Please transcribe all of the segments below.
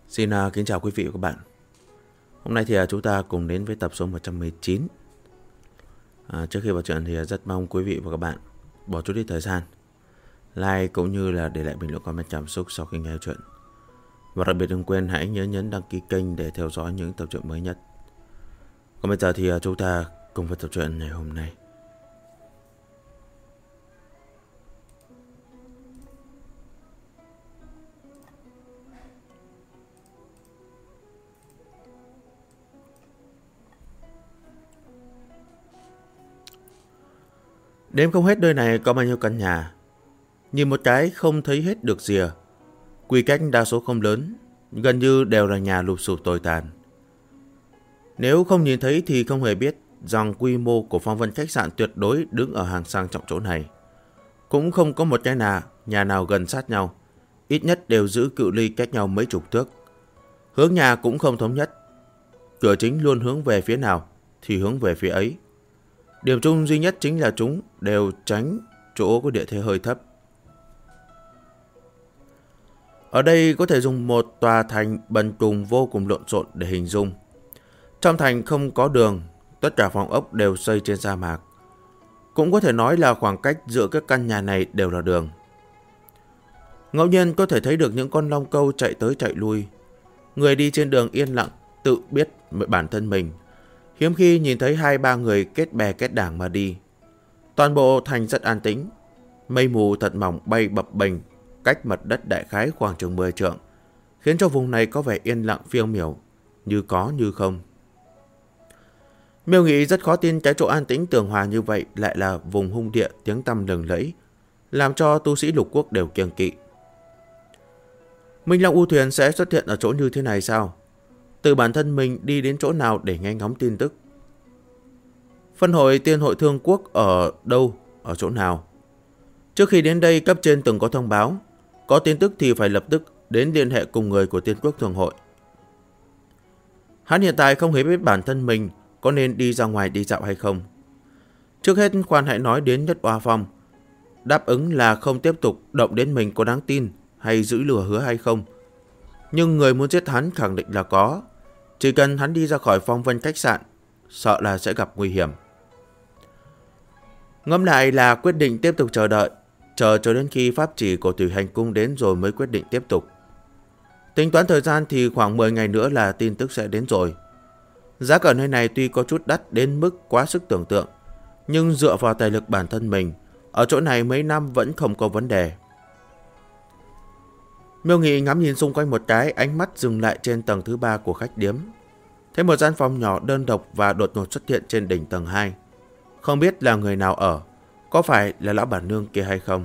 Xin kính chào quý vị và các bạn. Hôm nay thì chúng ta cùng đến với tập số 119. Trước khi vào chuyện thì rất mong quý vị và các bạn bỏ chút ít thời gian like cũng như là để lại bình luận comment cảm xúc sau khi nghe chuyện. Và đặc biệt đừng quên hãy nhớ nhấn đăng ký kênh để theo dõi những tập truyện mới nhất. Còn bây giờ thì chúng ta cùng vào tập truyện ngày hôm nay. Đếm không hết nơi này có bao nhiêu căn nhà. Nhìn một cái không thấy hết được rìa. Quy cách đa số không lớn, gần như đều là nhà lụp xụp tồi tàn. Nếu không nhìn thấy thì không hề biết rằng quy mô của phong vân khách sạn tuyệt đối đứng ở hàng sang trọng chỗ này. Cũng không có một cái nhà nào gần sát nhau, ít nhất đều giữ cự ly cách nhau mấy chục thước. Hướng nhà cũng không thống nhất. Cửa chính luôn hướng về phía nào thì hướng về phía ấy. Điểm chung duy nhất chính là chúng đều tránh chỗ có địa thế hơi thấp. Ở đây có thể dùng một tòa thành bần cùng vô cùng lộn xộn để hình dung. Trong thành không có đường, tất cả phòng ốc đều xây trên sa mạc. Cũng có thể nói là khoảng cách giữa các căn nhà này đều là đường. Ngẫu nhiên có thể thấy được những con long câu chạy tới chạy lui. Người đi trên đường yên lặng, tự biết bản thân mình. Hiếm khi nhìn thấy 2-3 người kết bè kết đảng mà đi. Toàn bộ thành rất an tĩnh. Mây mù thật mỏng bay bập bềnh cách mặt đất đại khái khoảng chừng 10 trượng, khiến cho vùng này có vẻ yên lặng phiêu miểu, như có như không. Miêu nghĩ rất khó tin cái chỗ an tĩnh tường hòa như vậy lại là vùng hung địa tiếng tăm lừng lẫy, làm cho tu sĩ lục quốc đều kiêng kỵ. Minh Long U Thuyền sẽ xuất hiện ở chỗ như thế này sao? Từ bản thân mình đi đến chỗ nào để nghe ngóng tin tức? Phân hội Tiên hội Thương Quốc ở đâu, ở chỗ nào? Trước khi đến đây cấp trên từng có thông báo, có tin tức thì phải lập tức đến liên hệ cùng người của Tiên Quốc Thường hội. Hắn hiện tại không hề biết bản thân mình có nên đi ra ngoài đi dạo hay không. Trước hết khoan hãy nói đến Nhất Oa Phong. Đáp ứng là không tiếp tục động đến mình có đáng tin hay giữ lửa hứa hay không. Nhưng người muốn giết hắn khẳng định là có. Chỉ cần hắn đi ra khỏi phong vân khách sạn, sợ là sẽ gặp nguy hiểm. Ngẫm lại là quyết định tiếp tục chờ đợi, chờ cho đến khi pháp chỉ của Thủy Hành Cung đến rồi mới quyết định tiếp tục. Tính toán thời gian thì khoảng 10 ngày nữa là tin tức sẽ đến rồi. Giá cả nơi này tuy có chút đắt đến mức quá sức tưởng tượng, nhưng dựa vào tài lực bản thân mình, ở chỗ này mấy năm vẫn không có vấn đề. Miêu Nghị ngắm nhìn xung quanh một cái, ánh mắt dừng lại trên tầng thứ 3 của khách điếm. Thấy một gian phòng nhỏ đơn độc và đột ngột xuất hiện trên đỉnh tầng 2. Không biết là người nào ở, có phải là lão bản nương kia hay không?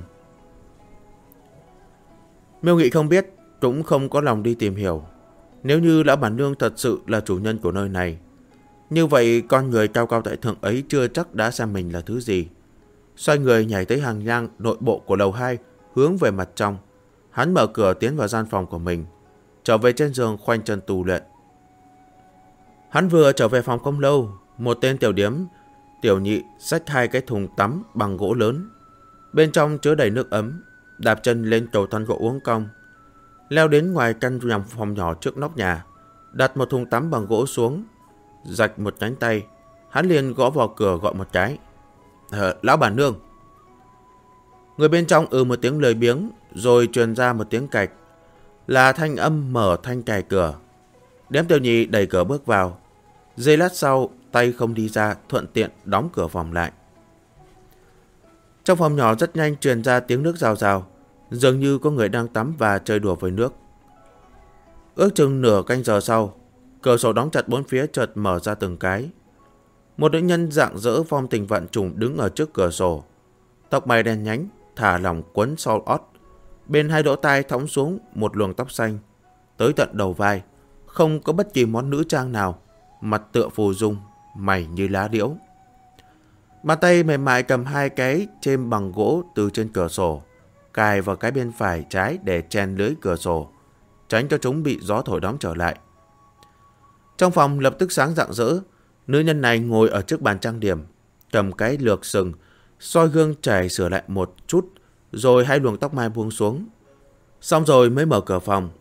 Miêu Nghị không biết, cũng không có lòng đi tìm hiểu. Nếu như lão bản nương thật sự là chủ nhân của nơi này, như vậy con người cao cao tại thượng ấy chưa chắc đã xem mình là thứ gì. Xoay người nhảy tới hành lang nội bộ của lầu 2, hướng về mặt trong. Hắn mở cửa tiến vào gian phòng của mình, trở về trên giường khoanh chân tu luyện. Hắn vừa trở về phòng không lâu, một tên tiểu điếm tiểu nhị xách 2 cái thùng tắm bằng gỗ lớn, bên trong chứa đầy nước ấm, đạp chân lên cầu thang gỗ uốn cong, leo đến ngoài căn phòng nhỏ trước nóc nhà, đặt một thùng tắm bằng gỗ xuống, rạch một cánh tay, hắn liền gõ vào cửa gọi một cái. Lão bản nương. Người bên trong một tiếng lười biếng, rồi truyền ra một tiếng cạch, là thanh âm mở thanh cài cửa. Điếm tiểu nhị đẩy cửa bước vào, giây lát sau tay không đi ra, thuận tiện đóng cửa phòng lại. Trong phòng nhỏ rất nhanh truyền ra tiếng nước rào rào, dường như có người đang tắm và chơi đùa với nước. Ước chừng nửa canh giờ sau, cửa sổ đóng chặt bốn phía chợt mở ra từng cái. Một nữ nhân rạng rỡ phong tình vạn trùng đứng ở trước cửa sổ, tóc mày đen nhánh, thả lỏng quấn sau ót, bên hai lỗ tai thõng xuống một luồng tóc xanh, tới tận đầu vai, không có bất kỳ món nữ trang nào, mặt tựa phù dung, mày như lá liễu. Bàn tay mềm mại cầm 2 cái chêm bằng gỗ từ trên cửa sổ, cài vào cái bên phải trái để chèn lưới cửa sổ, tránh cho chúng bị gió thổi đóng trở lại. Trong phòng lập tức sáng rạng rỡ. Nữ nhân này ngồi ở trước bàn trang điểm, cầm cái lược sừng, soi gương chải sửa lại một chút, rồi 2 luồng tóc mai buông xuống. Xong rồi mới mở cửa phòng.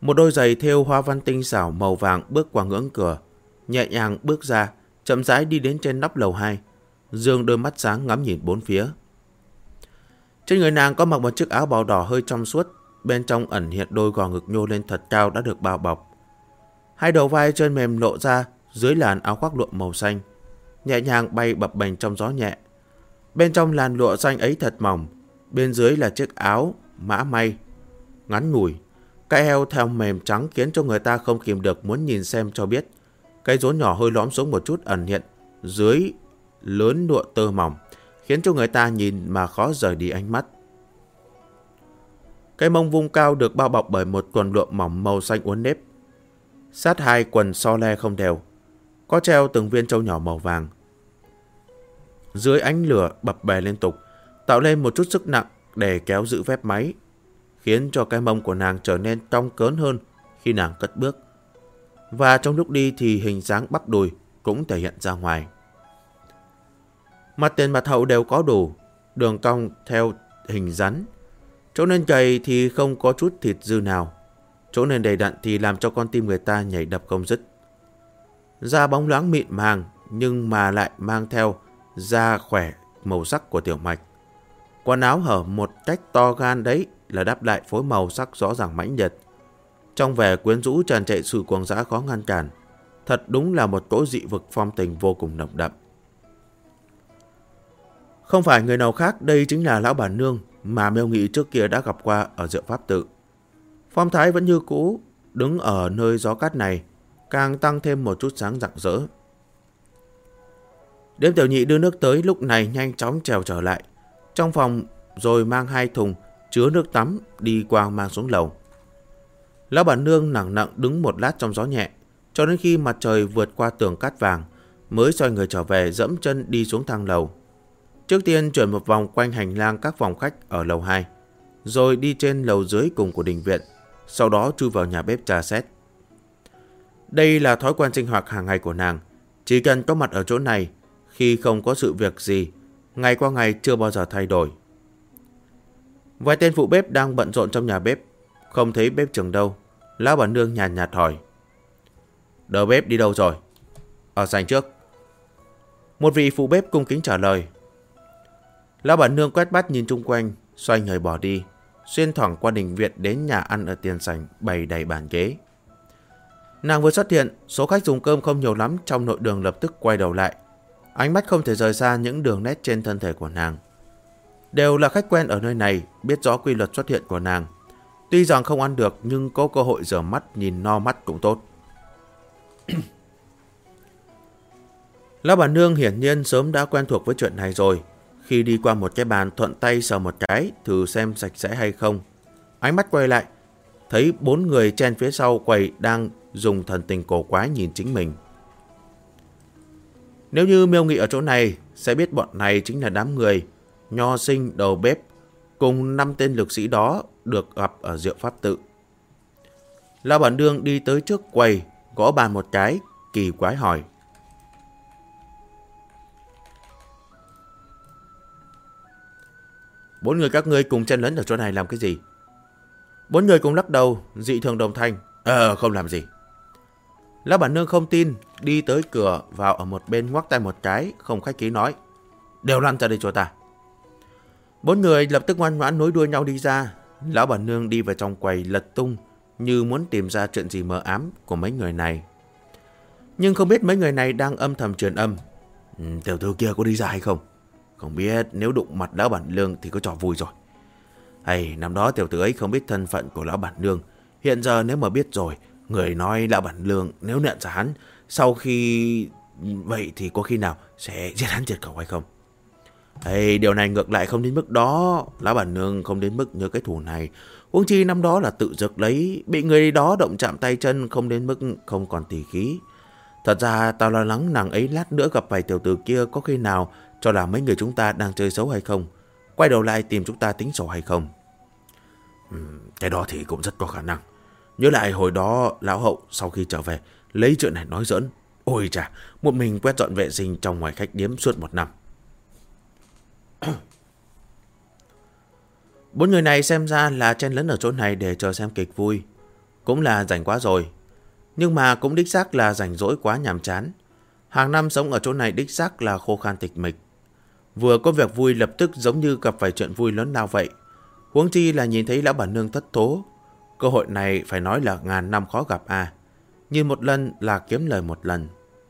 Một đôi giày thêu hoa văn tinh xảo màu vàng bước qua ngưỡng cửa, nhẹ nhàng bước ra, chậm rãi đi đến trên nóc lầu 2, dương đôi mắt sáng ngắm nhìn bốn phía. Trên người nàng có mặc một chiếc áo bào đỏ hơi trong suốt, bên trong ẩn hiện đôi gò ngực nhô lên thật cao đã được bao bọc. Hai đầu vai trơn mềm lộ ra dưới làn áo khoác lụa màu xanh, nhẹ nhàng bay bập bềnh trong gió nhẹ. Bên trong làn lụa xanh ấy thật mỏng, bên dưới là chiếc áo mã may ngắn ngủi, cái eo theo mềm trắng khiến cho người ta không kìm được muốn nhìn xem cho biết. Cái rốn nhỏ hơi lõm xuống một chút ẩn hiện dưới lớn lụa tơ mỏng, khiến cho người ta nhìn mà khó rời đi ánh mắt. Cái mông vung cao được bao bọc bởi một quần lụa mỏng màu xanh uốn nếp. Sát hai quần so le không đều, có treo từng viên trâu nhỏ màu vàng. Dưới ánh lửa bập bè liên tục, tạo lên một chút sức nặng để kéo giữ phép máy, khiến cho cái mông của nàng trở nên cong cớn hơn khi nàng cất bước. Và trong lúc đi thì hình dáng bắp đùi cũng thể hiện ra ngoài. Mặt tiền mặt hậu đều có đủ, đường cong theo hình rắn. Chỗ nên gầy thì không có chút thịt dư nào, chỗ nên đầy đặn thì làm cho con tim người ta nhảy đập không dứt. Da bóng loáng mịn màng nhưng mà lại mang theo da khỏe màu sắc của tiểu mạch. Quần áo hở một cách to gan đấy là đáp lại phối màu sắc rõ ràng mãnh liệt. Trong vẻ quyến rũ tràn trề sự cuồng dã khó ngăn cản. Thật đúng là một cỗ dị vực phong tình vô cùng nồng đậm. Không phải người nào khác, đây chính là lão bản nương mà Miêu Nghị trước kia đã gặp qua ở Diệu Pháp Tự. Phong thái vẫn như cũ, đứng ở nơi gió cát này càng tăng thêm một chút sáng rạng rỡ. Đêm tiểu nhị đưa nước tới lúc này nhanh chóng trèo trở lại trong phòng, rồi mang 2 thùng chứa nước tắm đi qua mang xuống lầu. Lão bản nương nặng nặng đứng một lát trong gió nhẹ, cho đến khi mặt trời vượt qua tường cát vàng mới xoay người trở về, dẫm chân đi xuống thang lầu. Trước tiên chuyển một vòng quanh hành lang các phòng khách ở lầu 2, rồi đi trên lầu dưới cùng của đình viện, sau đó chui vào nhà bếp trà xét. Đây là thói quen sinh hoạt hàng ngày của nàng, chỉ cần có mặt ở chỗ này khi không có sự việc gì, ngày qua ngày chưa bao giờ thay đổi. Vài tên phụ bếp đang bận rộn trong nhà bếp, không thấy bếp trưởng đâu. Lão bản nương nhàn nhạt hỏi: "Đầu bếp đi đâu rồi?" "Ở sảnh trước." Một vị phụ bếp cung kính trả lời. Lão bản nương quét mắt nhìn chung quanh, xoay người bỏ đi, xuyên thoảng qua đình viện đến nhà ăn ở tiền sảnh bày đầy bàn ghế. Nàng vừa xuất hiện, số khách dùng cơm không nhiều lắm trong nội đường lập tức quay đầu lại, ánh mắt không thể rời xa những đường nét trên thân thể của nàng. Đều là khách quen ở nơi này, biết rõ quy luật xuất hiện của nàng. Tuy rằng không ăn được nhưng có cơ hội rửa mắt nhìn no mắt cũng tốt. Lão bản nương hiển nhiên sớm đã quen thuộc với chuyện này rồi. Khi đi qua một cái bàn, thuận tay sờ một cái thử xem sạch sẽ hay không. Ánh mắt quay lại, thấy 4 người chen phía sau quầy đang dùng thần tình cổ quái nhìn chính mình. Nếu như Miêu Nghị ở chỗ này sẽ biết bọn này chính là đám người nho sinh đầu bếp cùng 5 tên lực sĩ đó được gặp ở Diệu Pháp Tự. Lão bản nương đi tới trước quầy, gõ bàn một cái, kỳ quái hỏi: "4 người các ngươi cùng chen lấn ở chỗ này làm cái gì?" 4 người cùng lắc đầu, dị thường đồng thanh: Không làm gì." Lão bản nương không tin, đi tới cửa vào ở một bên ngoắc tay một cái, không khách khí nói: "Đều lăn ra đây cho ta." 4 người lập tức ngoan ngoãn nối đuôi nhau đi ra. Lão bản nương đi vào trong quầy lật tung như muốn tìm ra chuyện gì mờ ám của mấy người này. Nhưng không biết mấy người này đang âm thầm truyền âm: "Tiểu thư kia có đi ra hay không? Không biết nếu đụng mặt lão bản nương thì có trò vui rồi. Hay năm đó tiểu tử ấy không biết thân phận của lão bản nương, hiện giờ nếu mà biết rồi, người nói lão bản nương nếu nhận ra hắn, sau khi vậy thì có khi nào sẽ giết hắn diệt khẩu hay không? Điều này ngược lại không đến mức đó, lão bản nương không đến mức như cái thù này. Huống chi năm đó là tự dực lấy, bị người đó động chạm tay chân, không đến mức không còn tỉ khí. Thật ra tao lo lắng nàng ấy lát nữa gặp phải tiểu tử kia có khi nào cho là mấy người chúng ta đang chơi xấu hay không, quay đầu lại tìm chúng ta tính sổ hay không." Cái đó thì cũng rất có khả năng. Nhớ lại hồi đó lão hậu sau khi trở về lấy chuyện này nói giỡn. Ôi chà, một mình quét dọn vệ sinh trong ngoài khách điếm suốt 1 năm. 4 người này xem ra là chen lấn ở chỗ này để chờ xem kịch vui. cũng là rảnh quá rồi. Nhưng mà cũng đích xác là rảnh rỗi quá nhàm chán. Hàng năm sống ở chỗ này đích xác là khô khan tịch mịch. Vừa có việc vui lập tức giống như gặp phải chuyện vui lớn lao vậy. Huống chi là nhìn thấy lão bản nương thất thố. Cơ hội này phải nói là ngàn năm khó gặp à. Nhìn một lần là kiếm lời một lần.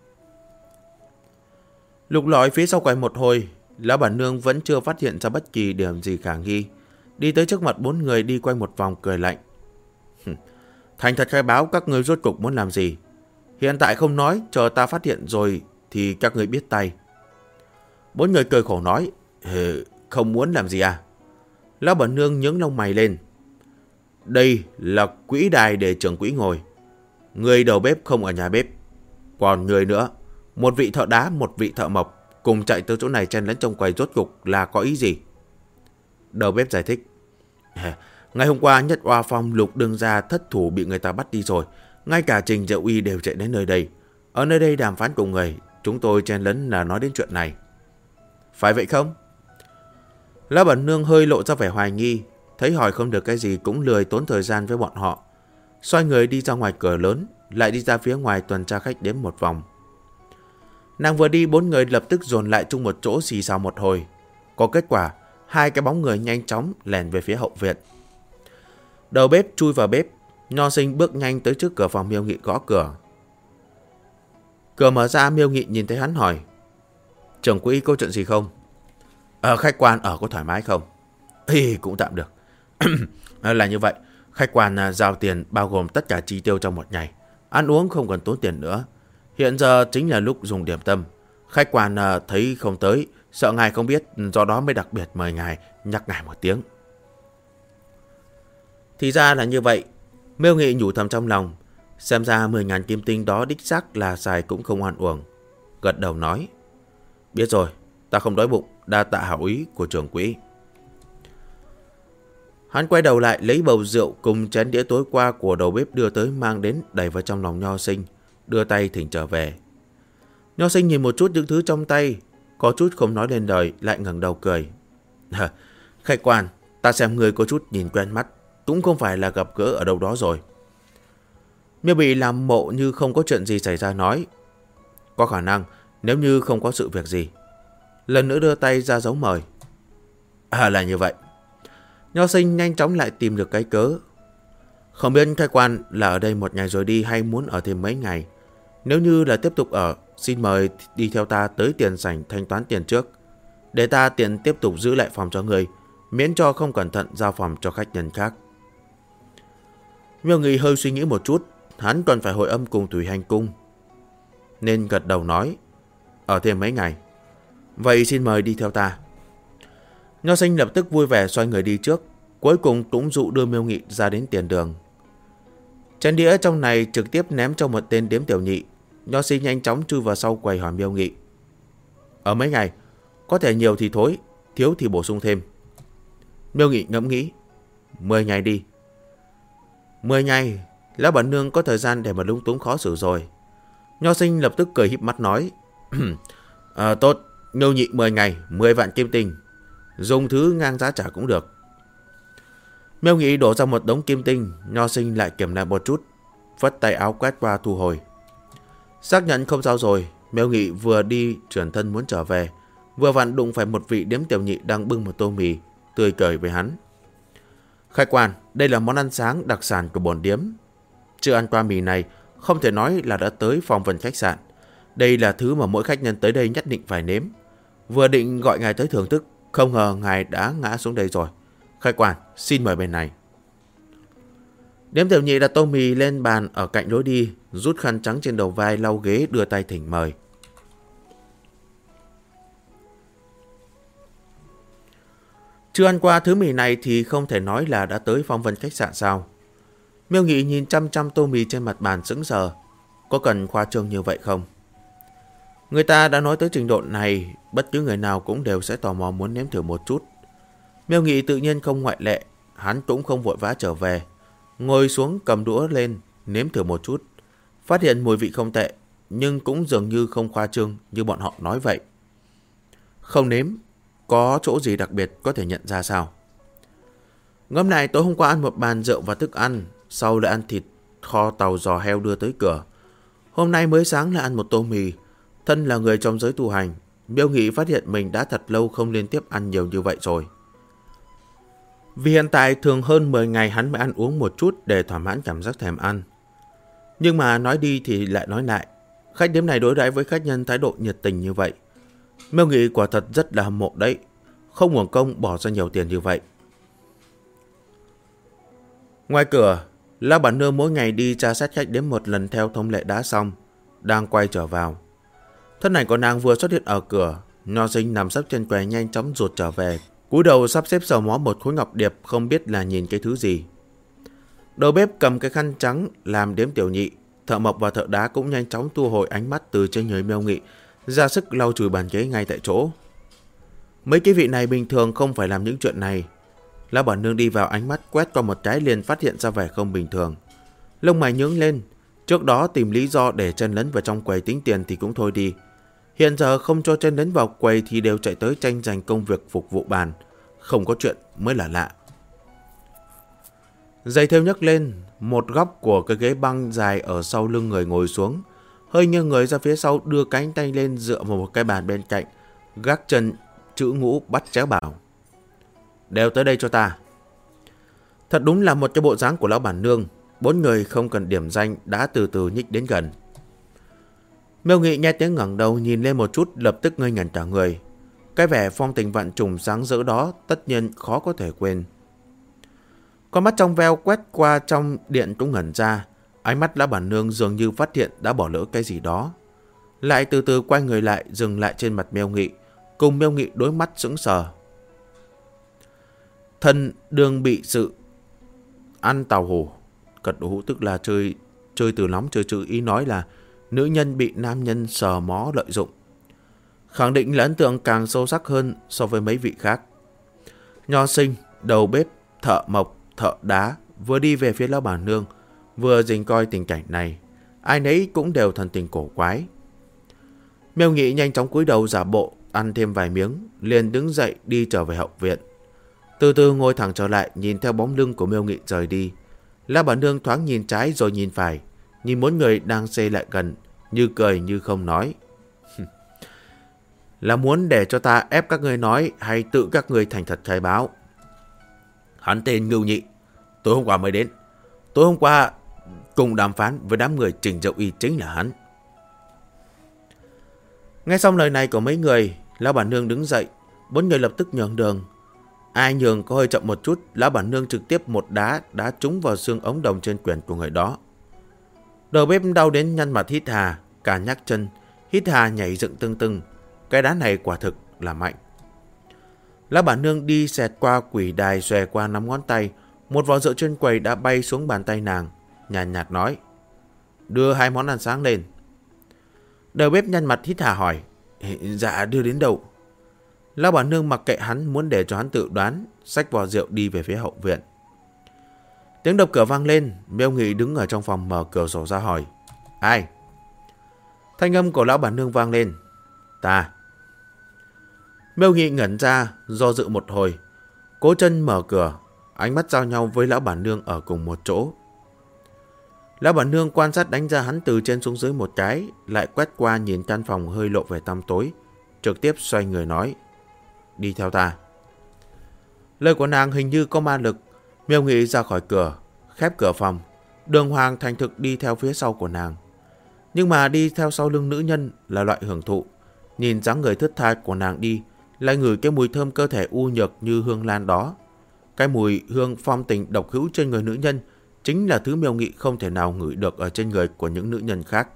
Lục lọi phía sau quầy một hồi, lão bản nương vẫn chưa phát hiện ra bất kỳ điểm gì khả nghi. Đi tới trước mặt 4 người đi quanh một vòng cười lạnh. Thành thật khai báo các người rốt cục muốn làm gì. Hiện tại không nói, chờ ta phát hiện rồi thì các người biết tay. 4 người cười khổ nói, không muốn làm gì à? Lão bản nương nhướng lông mày lên. Đây là quỹ đài để trưởng quỹ ngồi. Người đầu bếp không ở nhà bếp. Còn người nữa, một vị thợ đá, một vị thợ mộc, cùng chạy tới chỗ này chen lấn trong quầy rốt cục là có ý gì? Đầu bếp giải thích. Ngày hôm qua Nhất Oa Phong Lục đương gia thất thủ bị người ta bắt đi rồi. Ngay cả Trình Diệu Uy đều chạy đến nơi đây. Ở nơi đây đàm phán cùng người. Chúng tôi chen lấn là nói đến chuyện này. Phải vậy không? Lão bản nương hơi lộ ra vẻ hoài nghi. Thấy hỏi không được cái gì cũng lười tốn thời gian với bọn họ. Xoay người đi ra ngoài cửa lớn. Lại đi ra phía ngoài tuần tra khách đếm một vòng. Nàng vừa đi 4 người lập tức dồn lại chung một chỗ xì xào một hồi. Có kết quả, 2 cái bóng người nhanh chóng lèn về phía hậu viện. Đầu bếp chui vào bếp. Nho Sinh bước nhanh tới trước cửa phòng Miêu Nghị gõ cửa. Cửa mở ra, Miêu Nghị nhìn thấy hắn hỏi. Trưởng quỹ có chuyện gì không? Khách quan ở có thoải mái không? Cũng tạm được. Là như vậy, khách quan giao tiền bao gồm tất cả chi tiêu trong một ngày. Ăn uống không cần tốn tiền nữa. Hiện giờ chính là lúc dùng điểm tâm. Khách quan thấy không tới, sợ ngài không biết, do đó mới đặc biệt mời ngài, nhắc ngài một tiếng. Thì ra là như vậy. Miêu Nghị nhủ thầm trong lòng. Xem ra 10.000 kim tinh đó đích xác là xài cũng không oan uổng. Gật đầu nói. Biết rồi, ta không đói bụng, đa tạ hảo ý của trưởng quỹ. Hắn quay đầu lại lấy bầu rượu cùng chén đĩa tối qua của đầu bếp đưa tới mang đến đẩy vào trong lòng Nho Sinh, đưa tay thỉnh trở về. Nho Sinh nhìn một chút những thứ trong tay, có chút không nói lên lời, lại ngẩng đầu cười. Khách quan, ta xem người có chút nhìn quen mắt, cũng không phải là gặp gỡ ở đâu đó rồi. Miêu bị làm mộ như không có chuyện gì xảy ra nói. Có khả năng, nếu như không có sự việc gì. Lần nữa đưa tay ra dấu mời. Là như vậy. Nho Sinh nhanh chóng lại tìm được cái cớ. Không biết khách quan là ở đây một ngày rồi đi hay muốn ở thêm mấy ngày. Nếu như là tiếp tục ở, xin mời đi theo ta tới tiền sảnh thanh toán tiền trước. Để ta tiện tiếp tục giữ lại phòng cho người, miễn cho không cẩn thận giao phòng cho khách nhân khác. Miêu Nghị hơi suy nghĩ một chút, hắn còn phải hội âm cùng Thủy Hành Cung, nên gật đầu nói. Ở thêm mấy ngày. Vậy xin mời đi theo ta. Nho Sinh lập tức vui vẻ xoay người đi trước, cuối cùng cũng dụ đưa Miêu Nghị ra đến tiền đường. Chén đĩa trong này trực tiếp ném cho một tên điếm tiểu nhị. Nho Sinh nhanh chóng chui vào sau quầy hỏi Miêu Nghị. Ở mấy ngày, có thể nhiều thì thối, thiếu thì bổ sung thêm. Miêu Nghị ngẫm nghĩ. 10 ngày đi. 10 ngày, lão bản nương có thời gian để mà lúng túng khó xử rồi. Nho Sinh lập tức cười híp mắt nói. Tốt, Miêu Nhị 10 ngày, 10 vạn kim tinh. Dùng thứ ngang giá trả cũng được. Miêu Nghị đổ ra một đống kim tinh. Nho Sinh lại kiểm lại một chút, phất tay áo quét qua thu hồi. Xác nhận không sao rồi, Miêu Nghị vừa đi chuyển thân muốn trở về, vừa vặn đụng phải một vị điếm tiểu nhị đang bưng một tô mì, tươi cười với hắn. Khách quan, đây là món ăn sáng đặc sản của bổn điếm. Chưa ăn qua mì này, không thể nói là đã tới Phong Vân khách sạn. Đây là thứ mà mỗi khách nhân tới đây nhất định phải nếm. Vừa định gọi ngài tới thưởng thức, không ngờ ngài đã ngã xuống đây rồi. Khách quan, xin mời bên này. Điếm tiểu nhị đặt tô mì lên bàn ở cạnh lối đi, rút khăn trắng trên đầu vai lau ghế, đưa tay thỉnh mời. Chưa ăn qua thứ mì này thì không thể nói là đã tới Phong Vân khách sạn sao? Miêu Nghị nhìn chăm chăm tô mì trên mặt bàn sững sờ. Có cần khoa trương như vậy không? Người ta đã nói tới trình độ này, bất cứ người nào cũng đều sẽ tò mò muốn nếm thử một chút. Miêu Nghị tự nhiên không ngoại lệ, hắn cũng không vội vã trở về. Ngồi xuống cầm đũa lên, nếm thử một chút. Phát hiện mùi vị không tệ, nhưng cũng dường như không khoa trương như bọn họ nói vậy. Không nếm, có chỗ gì đặc biệt có thể nhận ra sao? Ngâm này tối hôm qua ăn một bàn rượu và thức ăn, sau lại ăn thịt, kho tàu giò heo đưa tới cửa. Hôm nay mới sáng là ăn một tô mì. Thân là người trong giới tu hành, Miêu Nghị phát hiện mình đã thật lâu không liên tiếp ăn nhiều như vậy rồi. Vì hiện tại thường hơn 10 ngày hắn mới ăn uống một chút để thỏa mãn cảm giác thèm ăn. Nhưng mà nói đi thì lại nói lại, khách điếm này đối đãi với khách nhân thái độ nhiệt tình như vậy. Miêu Nghị quả thật rất là hâm mộ đấy, không uổng công bỏ ra nhiều tiền như vậy. Ngoài cửa, Lão Bản Nương mỗi ngày đi tra xét khách điếm một lần theo thông lệ đã xong, đang quay trở vào. Thân ảnh của nàng vừa xuất hiện ở cửa, Nho Sinh nằm sấp trên quầy nhanh chóng rụt trở về, cúi đầu sắp xếp sờ mó một khối ngọc điệp, không biết là nhìn cái thứ gì. Đầu bếp cầm cái khăn trắng làm đếm tiểu nhị, Thợ Mộc và Thợ Đá cũng nhanh chóng thu hồi ánh mắt từ trên người Miêu Nghị, ra sức lau chùi bàn ghế ngay tại chỗ. Mấy cái vị này bình thường không phải làm những chuyện này. Lão Bản Nương đi vào, ánh mắt quét qua một cái liền phát hiện ra vẻ không bình thường. Lông mày nhướng lên, trước đó tìm lý do để chen lấn vào trong quầy tính tiền thì cũng thôi đi. Hiện giờ không cho chen lấn vào quầy thì đều chạy tới tranh giành công việc phục vụ bàn. Không có chuyện mới là lạ. Giày thêu nhấc lên, một góc của cái ghế băng dài ở sau lưng người ngồi xuống, hơi nghiêng người ra phía sau, đưa cánh tay lên dựa vào một cái bàn bên cạnh, gác chân chữ ngũ bắt chéo bảo: đều tới đây cho ta. Thật đúng là một cái bộ dáng của Lão Bản Nương. 4 người không cần điểm danh đã từ từ nhích đến gần. Miêu Nghị nghe tiếng ngẩng đầu nhìn lên một chút, lập tức ngây ngẩn cả người. Cái vẻ phong tình vạn trùng sáng rỡ đó tất nhiên khó có thể quên. Con mắt trong veo quét qua trong điện cũng ngẩn ra. Ánh mắt Lão Bản Nương dường như phát hiện đã bỏ lỡ cái gì đó, lại từ từ quay người lại, dừng lại trên mặt Miêu Nghị, cùng Miêu Nghị đối mắt sững sờ. Thân đương bị sự ăn tàu hủ. Cật hủ tức là chơi từ nóng chơi chữ, ý nói là nữ nhân bị nam nhân sờ mó lợi dụng. Khẳng định là ấn tượng càng sâu sắc hơn so với mấy vị khác. Nho Sinh, đầu bếp, Thợ Mộc, Thợ Đá vừa đi về phía Lão Bản Nương, vừa dình coi tình cảnh này. Ai nấy cũng đều thần tình cổ quái. Miêu Nghị nhanh chóng cúi đầu giả bộ ăn thêm vài miếng, liền đứng dậy đi trở về hậu viện. Từ từ ngồi thẳng trở lại, nhìn theo bóng lưng của Miêu Nghị rời đi. Lão Bản Nương thoáng nhìn trái rồi nhìn phải, nhìn 4 người đang xê lại gần, như cười như không nói: là muốn để cho ta ép các ngươi nói, hay tự các ngươi thành thật khai báo? Hắn tên Ngưu Nhị, tối hôm qua mới đến. Tối hôm qua cùng đàm phán với đám người Trình Dậu Y chính là hắn. Nghe xong lời này của mấy người, Lão Bản Nương đứng dậy. 4 người lập tức nhường đường. Ai nhường có hơi chậm một chút, Lão Bản Nương trực tiếp một đá đá trúng vào xương ống đồng trên quyển của người đó. Đầu bếp đau đến nhăn mặt hít hà, cả nhắc chân hít hà nhảy dựng tưng tưng. Cái đá này quả thực là mạnh. Lão Bản Nương đi xẹt qua quỷ đài, xòe qua 5 ngón tay, một vò rượu trên quầy đã bay xuống bàn tay nàng, nhàn nhạt nói: đưa 2 món ăn sáng lên. Đầu bếp nhăn mặt hít hà hỏi: dạ đưa đến đâu? Lão Bản Nương mặc kệ hắn, muốn để cho hắn tự đoán, xách vò rượu đi về phía hậu viện. Tiếng đập cửa vang lên. Miêu Nghị đứng ở trong phòng mở cửa sổ ra hỏi: ai? Thanh âm của Lão Bản Nương vang lên: ta. Miêu Nghị ngẩn ra, do dự một hồi, cố chân mở cửa, ánh mắt giao nhau với Lão Bản Nương ở cùng một chỗ. Lão Bản Nương quan sát đánh giá hắn từ trên xuống dưới một cái, lại quét qua nhìn căn phòng hơi lộ vẻ tăm tối, trực tiếp xoay người nói: đi theo ta. Lời của nàng hình như có ma lực. Miêu Nghị ra khỏi cửa, khép cửa phòng, đường hoàng thành thực đi theo phía sau của nàng. Nhưng mà đi theo sau lưng nữ nhân là loại hưởng thụ. Nhìn dáng người thướt tha của nàng đi, lại ngửi cái mùi thơm cơ thể u nhược như hương lan đó. Cái mùi hương phong tình độc hữu trên người nữ nhân chính là thứ Miêu Nghị không thể nào ngửi được ở trên người của những nữ nhân khác.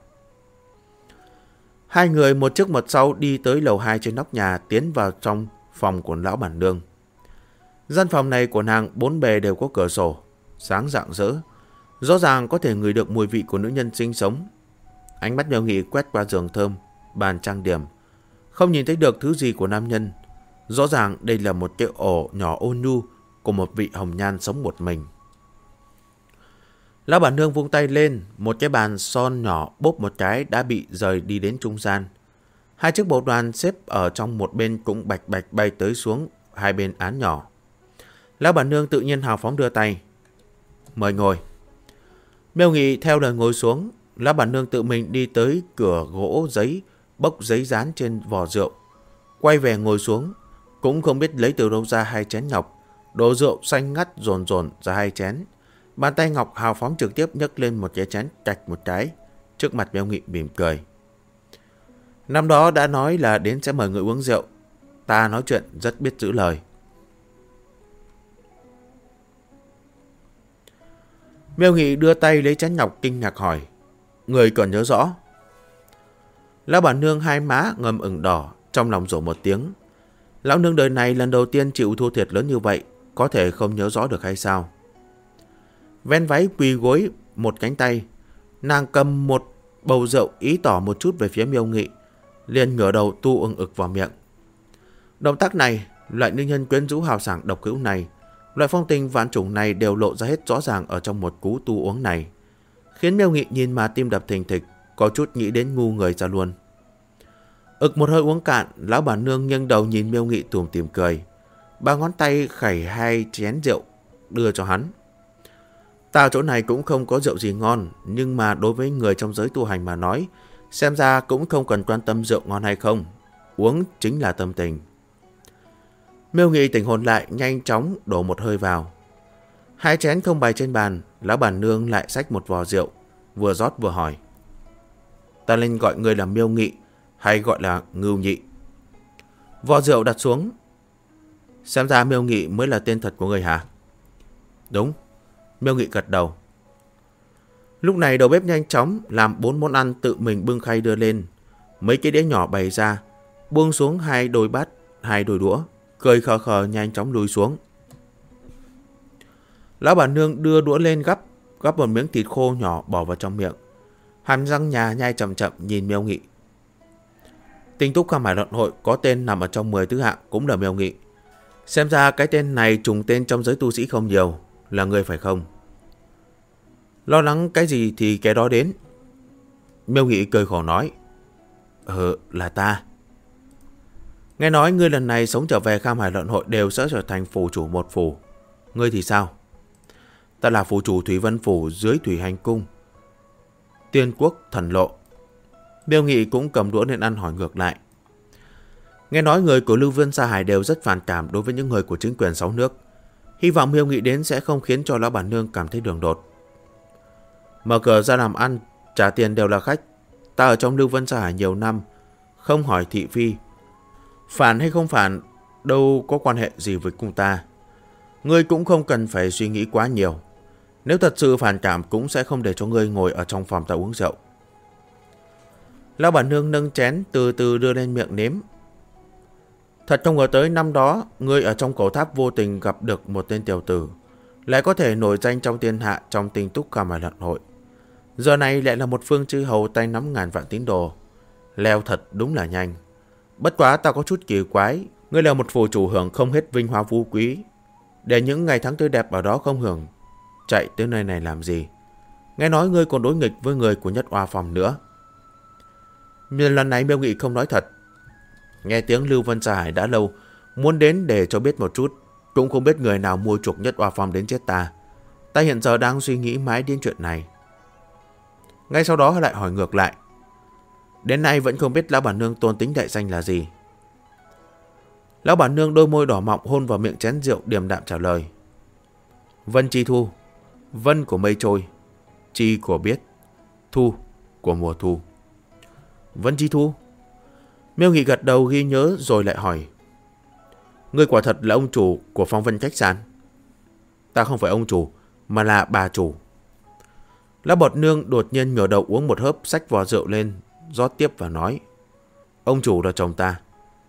Hai người một trước một sau đi tới lầu 2 trên nóc nhà, tiến vào trong phòng của Lão Bản Nương. Gian phòng này của nàng 4 bề đều có cửa sổ, sáng rạng rỡ, rõ ràng có thể ngửi được mùi vị của nữ nhân sinh sống. Ánh mắt Miêu Nghị quét qua giường thơm, bàn trang điểm, không nhìn thấy được thứ gì của nam nhân. Rõ ràng đây là một cái ổ nhỏ ôn nhu của một vị hồng nhan sống một mình. Lão Bản Nương vung tay lên, một cái bàn son nhỏ bốp một cái đã bị rời đi đến trung gian. 2 chiếc bộ đoàn xếp ở trong một bên cũng bạch bạch bay tới xuống hai bên án nhỏ. Lão Bản Nương tự nhiên hào phóng đưa tay: mời ngồi. Miêu Nghị theo lời ngồi xuống. Lão bản nương tự mình đi tới cửa gỗ giấy, bốc giấy dán trên vò rượu, quay về ngồi xuống. Cũng không biết lấy từ đâu ra 2 chén ngọc, đổ rượu xanh ngắt dồn dồn ra 2 chén. Bàn tay ngọc hào phóng trực tiếp nhấc lên một cái chén cạch một cái. Trước mặt Miêu Nghị mỉm cười. Năm đó đã nói là đến sẽ mời người uống rượu. Ta nói chuyện rất biết giữ lời. Miêu Nghị đưa tay lấy chén ngọc kinh ngạc hỏi. Người còn nhớ rõ? Lão bản nương hai má ngầm ửng đỏ, trong lòng rổ một tiếng. Lão nương đời này lần đầu tiên chịu thua thiệt lớn như vậy, có thể không nhớ rõ được hay sao? Ven váy quỳ gối một cánh tay, nàng cầm một bầu rượu ý tỏ một chút về phía Miêu Nghị, liền ngửa đầu tu ưng ực vào miệng. Động tác này, loại nữ nhân quyến rũ hào sảng độc hữu này, loại phong tình vạn chủng này đều lộ ra hết rõ ràng ở trong một cú tu uống này, khiến Miêu Nghị nhìn mà tim đập thình thịch, có chút nghĩ đến ngu người ra luôn. Ực một hơi uống cạn, lão bản nương nghiêng đầu nhìn Miêu Nghị tủm tỉm cười, ba ngón tay khẩy 2 chén rượu đưa cho hắn. Ta chỗ này cũng không có rượu gì ngon, nhưng mà đối với người trong giới tu hành mà nói, xem ra cũng không cần quan tâm rượu ngon hay không, uống chính là tâm tình. Miêu Nghị tỉnh hồn lại, nhanh chóng đổ một hơi vào. 2 chén không bày trên bàn, lão bản nương lại xách một vò rượu, vừa rót vừa hỏi. Ta nên gọi người là Miêu Nghị hay gọi là Ngưu Nhị? Vò rượu đặt xuống. Xem ra Miêu Nghị mới là tên thật của người hả? Đúng. Miêu Nghị gật đầu. Lúc này đầu bếp nhanh chóng làm 4 món ăn tự mình bưng khay đưa lên. Mấy cái đĩa nhỏ bày ra, buông xuống 2 đôi bát, 2 đôi đũa, cười khờ khờ nhanh chóng lùi xuống. Lão bản nương đưa đũa lên gắp một miếng thịt khô nhỏ bỏ vào trong miệng. Hàm răng nhai chậm chậm nhìn Miêu Nghị. Tinh túc Kham Hải Luận Hội có tên nằm ở trong 10 thứ hạng cũng là Miêu Nghị. Xem ra cái tên này trùng tên trong giới tu sĩ không nhiều, là người phải không? Lo lắng cái gì thì cái đó đến. Miêu Nghị cười khổ nói. Là ta. Nghe nói ngươi lần này sống trở về Kham Hải Luận Hội đều sẽ trở thành phủ chủ một phủ. Ngươi thì sao? Ta là phủ chủ Thủy Vân Phủ dưới Thủy Hành Cung, Tiên Quốc Thần Lộ. Miêu Nghị cũng cầm đũa lên ăn hỏi ngược lại. Nghe nói người của Lưu Vân Sa Hải đều rất phản cảm đối với những người của chính quyền 6 nước. Hy vọng Miêu Nghị đến sẽ không khiến cho lão bản nương cảm thấy đường đột. Mở cửa ra làm ăn, trả tiền đều là khách. Ta ở trong Lưu Vân Sa Hải nhiều năm, không hỏi thị phi. Phản hay không phản đâu có quan hệ gì với cùng ta. Ngươi cũng không cần phải suy nghĩ quá nhiều. Nếu thật sự phản cảm cũng sẽ không để cho ngươi ngồi ở trong phòng ta uống rượu. Lão bản nương nâng chén từ từ đưa lên miệng nếm. Thật không ngờ tới năm đó ngươi ở trong cổ tháp vô tình gặp được một tên tiểu tử, lại có thể nổi danh trong thiên hạ trong Tinh túc Kham Hải Luận Hội. Giờ này lại là một phương chư hầu tay nắm ngàn vạn tín đồ. Leo thật đúng là nhanh. Bất quá ta có chút kỳ quái, ngươi là một phủ chủ hưởng không hết vinh hoa phú quý, để những ngày tháng tươi đẹp ở đó không hưởng, chạy tới nơi này làm gì? Nghe nói ngươi còn đối nghịch với người của Nhất Oa Phòng nữa. Nhưng lần này Miêu Nghị không nói thật. Nghe tiếng Lưu Vân Sa Hải đã lâu, muốn đến để cho biết một chút, cũng không biết người nào mua chuộc Nhất Oa Phòng đến chết ta. Ta hiện giờ đang suy nghĩ mãi đến chuyện này. Ngay sau đó lại hỏi ngược lại. Đến nay vẫn không biết lão bản nương tôn tính đại danh là gì. Lão bản nương đôi môi đỏ mọng hôn vào miệng chén rượu, điềm đạm trả lời. Vân Chi Thu. Vân của mây trôi, Chi của biết, Thu của mùa thu. Vân Chi Thu. Miêu Nghị gật đầu ghi nhớ rồi lại hỏi. Ngươi quả thật là ông chủ của Phong Vân khách sạn? Ta không phải ông chủ, mà là bà chủ. Lão bột nương đột nhiên ngửa đầu uống một hớp, xách vò rượu lên, rót tiếp và nói. Ông chủ là chồng ta.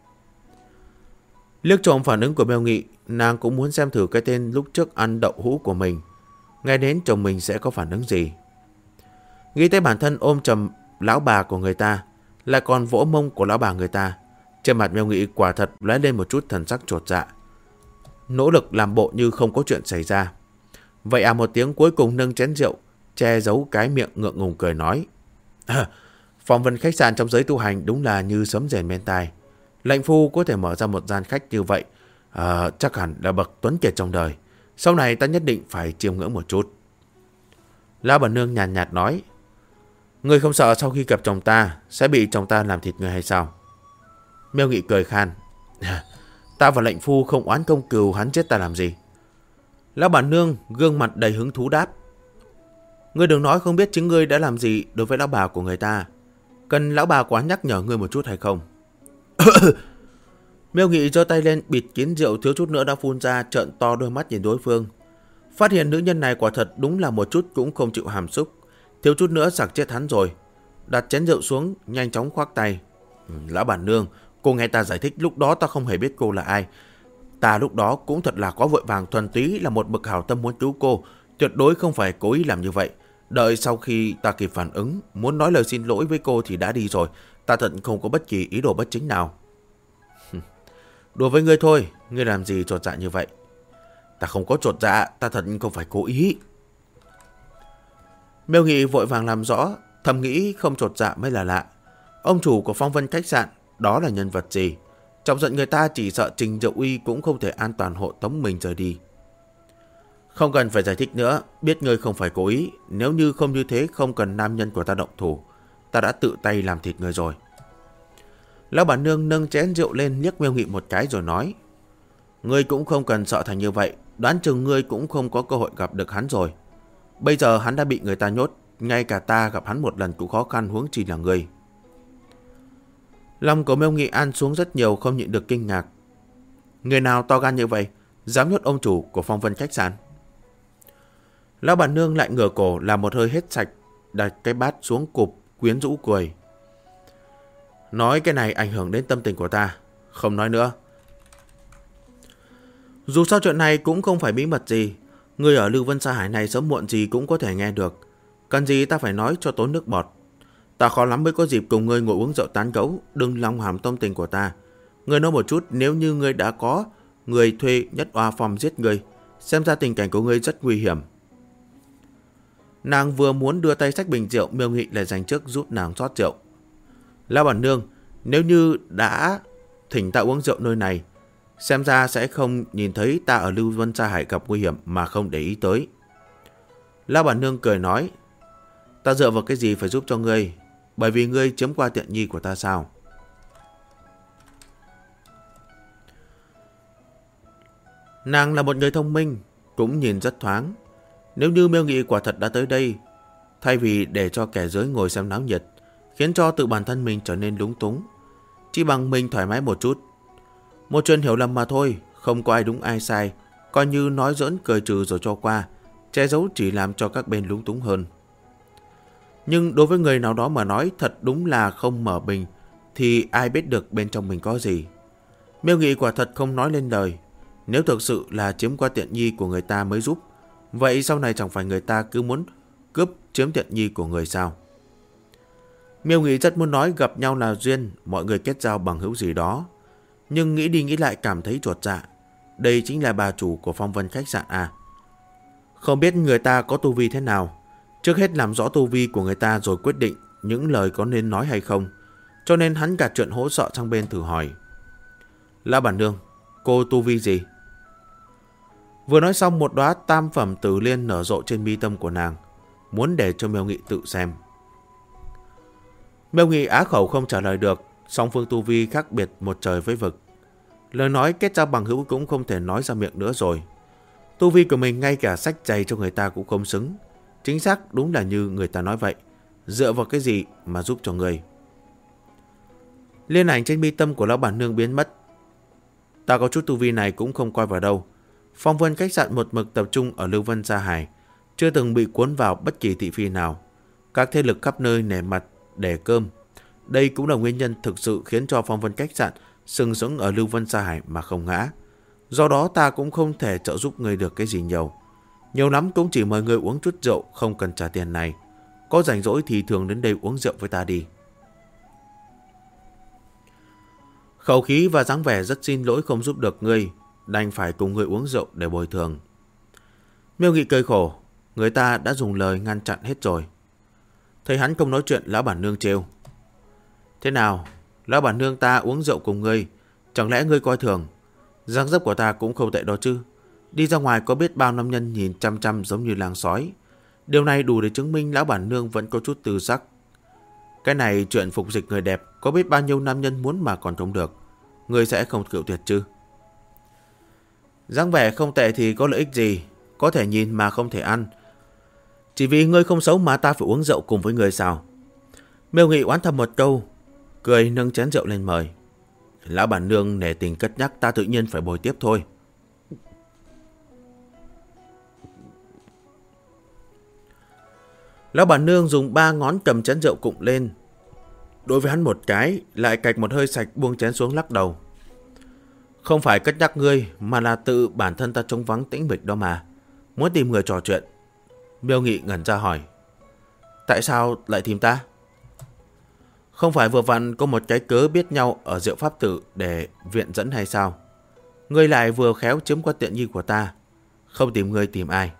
Liếc trộm phản ứng của Miêu Nghị, nàng cũng muốn xem thử cái tên lúc trước ăn đậu hũ của mình, nghe đến chồng mình sẽ có phản ứng gì. Nghĩ tới bản thân ôm chầm lão bà của người ta, lại còn vỗ mông của lão bà người ta, trên mặt Miêu Nghị quả thật lóe lên một chút thần sắc chột dạ, nỗ lực làm bộ như không có chuyện xảy ra. Vậy một tiếng cuối cùng nâng chén rượu, che giấu cái miệng ngượng ngùng cười nói. Phong Vân khách sạn trong giới tu hành đúng là như sấm rền bên tai. Lệnh phu có thể mở ra một gian khách như vậy, chắc hẳn là bậc tuấn kiệt trong đời. Sau này ta nhất định phải chiêm ngưỡng một chút. Lão bản nương nhàn nhạt nói, ngươi không sợ sau khi gặp chồng ta sẽ bị chồng ta làm thịt người hay sao? Miêu Nghị cười khan, ta và lệnh phu không oán công cừu, hắn chết ta làm gì? Lão bản nương gương mặt đầy hứng thú đáp, ngươi đừng nói không biết chính ngươi đã làm gì đối với lão bà của người ta. Cần lão bà quá nhắc nhở ngươi một chút hay không? Miêu Nghị giơ tay lên bịt kín rượu thiếu chút nữa đã phun ra, trợn to đôi mắt nhìn đối phương. Phát hiện nữ nhân này quả thật đúng là một chút cũng không chịu hàm xúc, thiếu chút nữa sặc chết hắn rồi. Đặt chén rượu xuống, nhanh chóng khoác tay. Lão bản nương, cô nghe ta giải thích, lúc đó ta không hề biết cô là ai. Ta lúc đó cũng thật là có vội vàng, thuần túy là một bậc hảo tâm muốn cứu cô, tuyệt đối không phải cố ý làm như vậy. Đợi sau khi ta kịp phản ứng, muốn nói lời xin lỗi với cô thì đã đi rồi. Ta thật không có bất kỳ ý đồ bất chính nào. Đùa với ngươi thôi, ngươi làm gì chột dạ như vậy? Ta không có chột dạ, ta thật không phải cố ý. Miêu Nghị vội vàng làm rõ, thầm nghĩ không chột dạ mới là lạ. Ông chủ của Phong Vân khách sạn, đó là nhân vật gì? Chọc giận người ta chỉ sợ Trình Diệu Uy cũng không thể an toàn hộ tống mình rời đi. Không cần phải giải thích nữa, biết ngươi không phải cố ý. Nếu như không như thế, không cần nam nhân của ta động thủ, ta đã tự tay làm thịt ngươi rồi. Lão bản nương nâng chén rượu lên liếc Miêu Nghị một cái rồi nói, ngươi cũng không cần sợ thành như vậy, đoán chừng ngươi cũng không có cơ hội gặp được hắn rồi. Bây giờ hắn đã bị người ta nhốt, ngay cả ta gặp hắn một lần cũng khó khăn, huống chi là ngươi. Lòng của Miêu Nghị an xuống rất nhiều, không nhịn được kinh ngạc. Người nào to gan như vậy, dám nhốt ông chủ của Phong Vân khách sạn? Lão bản nương lại ngửa cổ làm một hơi hết sạch, đặt cái bát xuống cụp, quyến rũ cười. Nói cái này ảnh hưởng đến tâm tình của ta, không nói nữa. Dù sao chuyện này cũng không phải bí mật gì, người ở Lưu Vân Sa Hải này sớm muộn gì cũng có thể nghe được. Cần gì ta phải nói cho tốn nước bọt. Ta khó lắm mới có dịp cùng ngươi ngồi uống rượu tán gẫu, đừng lòng hàm tâm tình của ta. Ngươi nói một chút, nếu như ngươi đã có người thuê Nhất Oa Phong giết ngươi, xem ra tình cảnh của ngươi rất nguy hiểm. Nàng vừa muốn đưa tay xách bình rượu, Miêu Nghị lại dành trước giúp nàng rót rượu. Lão bản nương, nếu như đã thỉnh ta uống rượu nơi này, xem ra sẽ không nhìn thấy ta ở Lưu Vân Sa Hải gặp nguy hiểm mà không để ý tới. Lão bản nương cười nói, ta dựa vào cái gì phải giúp cho ngươi, bởi vì ngươi chiếm qua tiện nghi của ta sao? Nàng là một người thông minh, cũng nhìn rất thoáng. Nếu như Miêu Nghị quả thật đã tới đây, thay vì để cho kẻ dưới ngồi xem náo nhiệt, khiến cho tự bản thân mình trở nên lúng túng, chỉ bằng mình thoải mái một chút. Một chuyện hiểu lầm mà thôi, không có ai đúng ai sai, coi như nói giỡn cười trừ rồi cho qua, che giấu chỉ làm cho các bên lúng túng hơn. Nhưng đối với người nào đó mà nói, thật đúng là không mở bình thì ai biết được bên trong mình có gì. Miêu Nghị quả thật không nói lên lời. Nếu thực sự là chiếm qua tiện nghi của người ta mới giúp, vậy sau này chẳng phải người ta cứ muốn cướp chiếm tiện nghi của người sao? Miêu Nghị rất muốn nói gặp nhau là duyên, mọi người kết giao bằng hữu gì đó, nhưng nghĩ đi nghĩ lại cảm thấy chột dạ. Đây chính là bà chủ của Phong Vân khách sạn à? Không biết người ta có tu vi thế nào, trước hết làm rõ tu vi của người ta rồi quyết định những lời có nên nói hay không. Cho nên hắn cả chuyện hỗ trợ sang bên thử hỏi, lão bản nương, cô tu vi gì? Vừa nói xong, một đóa tam phẩm tử liên nở rộ trên mi tâm của nàng, muốn để cho Miêu Nghị tự xem. Miêu Nghị á khẩu không trả lời được, song phương tu vi khác biệt một trời với vực. Lời nói kết giao bằng hữu cũng không thể nói ra miệng nữa rồi. Tu vi của mình ngay cả sách giày cho người ta cũng không xứng. Chính xác đúng là như người ta nói vậy, dựa vào cái gì mà giúp cho người? Liên ảnh trên mi tâm của lão bản nương biến mất. Ta có chút tu vi này cũng không coi vào đâu. Phong Vân khách sạn một mực tập trung ở Lưu Vân Sa Hải, chưa từng bị cuốn vào bất kỳ thị phi nào. Các thế lực khắp nơi nể mặt để cơm. Đây cũng là nguyên nhân thực sự khiến cho Phong Vân khách sạn sừng sững ở Lưu Vân Sa Hải mà không ngã. Do đó ta cũng không thể trợ giúp người được cái gì nhiều. Nhiều lắm cũng chỉ mời người uống chút rượu, không cần trả tiền này. Có rảnh rỗi thì thường đến đây uống rượu với ta đi. Khẩu khí và dáng vẻ rất xin lỗi không giúp được ngươi, đành phải cùng ngươi uống rượu để bồi thường. Miêu Nghị cười khổ, người ta đã dùng lời ngăn chặn hết rồi. Thấy hắn không nói chuyện, lão bản nương trêu. Thế nào, lão bản nương ta uống rượu cùng ngươi, chẳng lẽ ngươi coi thường? Dáng dấp của ta cũng không tệ đó chứ. Đi ra ngoài có biết bao nam nhân nhìn chăm chăm giống như làng sói. Điều này đủ để chứng minh lão bản nương vẫn có chút tư sắc. Cái này chuyện phục dịch người đẹp có biết bao nhiêu nam nhân muốn mà còn không được. Ngươi sẽ không cự tuyệt chứ? Dáng vẻ không tệ thì có lợi ích gì? Có thể nhìn mà không thể ăn. Chỉ vì ngươi không xấu mà ta phải uống rượu cùng với ngươi sao? Miêu Nghị oán thầm một câu, cười nâng chén rượu lên mời. Lão bản nương nể tình cất nhắc, ta tự nhiên phải bồi tiếp thôi. Lão bản nương dùng 3 ngón cầm chén rượu cụng lên. Đối với hắn một cái, lại cạch một hơi sạch buông chén xuống lắc đầu. Không phải cất nhắc ngươi, mà là tự bản thân ta trống vắng tĩnh mịch đó mà. Muốn tìm người trò chuyện. Miêu Nghị ngẩn ra hỏi. Tại sao lại tìm ta? Không phải vừa vặn có một cái cớ biết nhau ở Diệu Pháp Tử để viện dẫn hay sao? Ngươi lại vừa khéo chiếm qua tiện nghi của ta. Không tìm ngươi tìm ai?